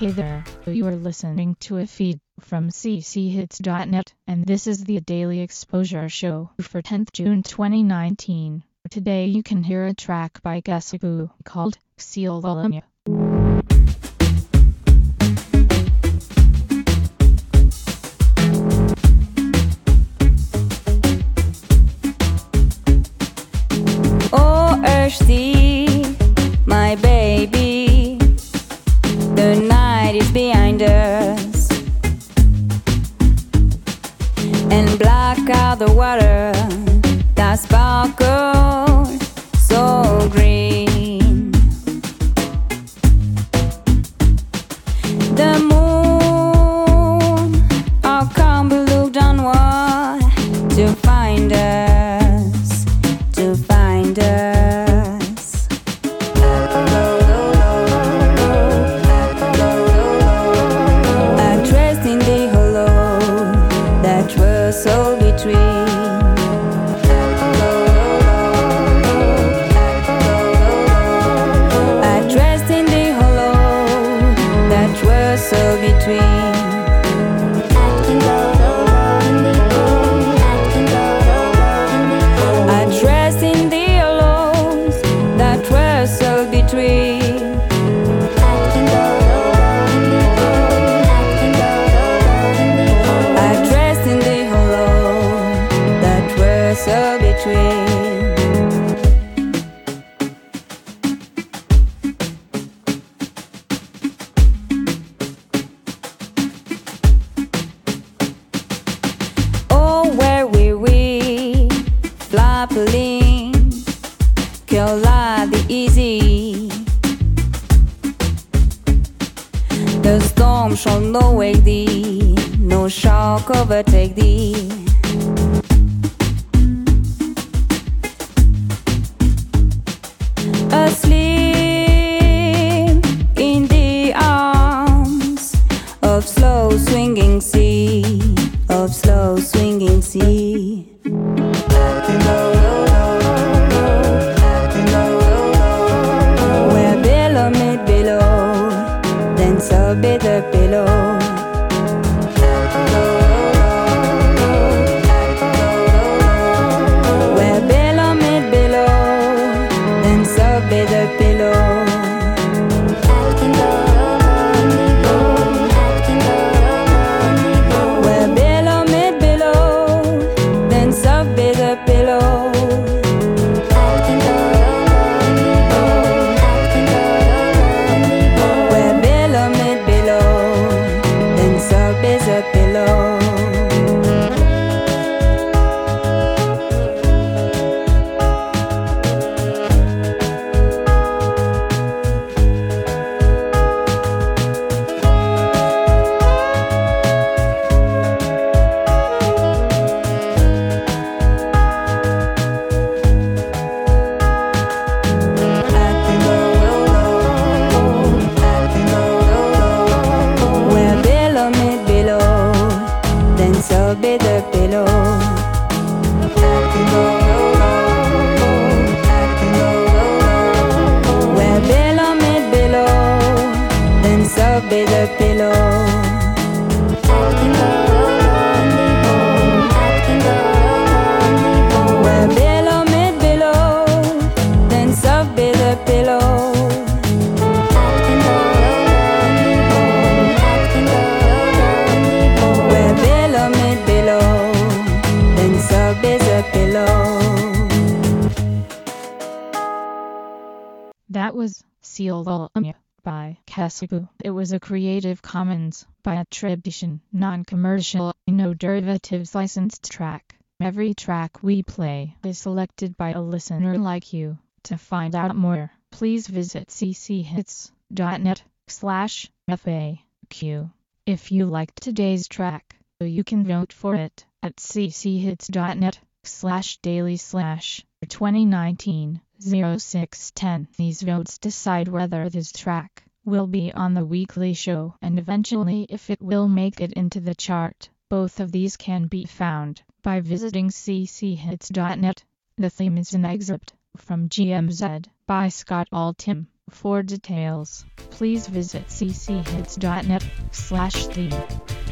Hey there, you are listening to a feed from cchits.net, and this is the Daily Exposure Show for 10th June 2019. Today you can hear a track by Kesaku called Seal Volume. Oh, Earthsea, my baby, the night is behind us, and black out the water that sparkles so green. The moon, I'll come to look downward to find us, to find us. Addressed in the hollow that was so between. Addressed in the hollow that was so between. Addressed in the hollows that were so between. Addressed in the hollow that were so between. Oh, where we flapping, kill the easy. The storm shall no wake thee, no shock overtake thee. Asleep in the arms of slow swinging sea, of slow swinging sea. Where billow meet below, then so be the pillow. Where billow meet below, then so be the pillow. Where billow meet below, then so be the pillow. Where billow meet below, then so be the pillow. Where billow meet below, then so be the pillow. Where billow meet below, then so be the pillow. Where billow meet below, then so be the pillow. Where billow meet below, then so be the pillow. That was Seal Volume by Kesaku. It was a Creative Commons by attribution, non-commercial, no derivatives licensed track. Every track we play is selected by a listener like you. To find out more, please visit cchits.net/FAQ. If you liked today's track, you can vote for it at cchits.net/daily/2019-0610. These votes decide whether this track will be on the weekly show and eventually if it will make it into the chart. Both of these can be found by visiting cchits.net. The theme is an excerpt from GMZ by Scott Altham. For details, please visit cchits.net/theme.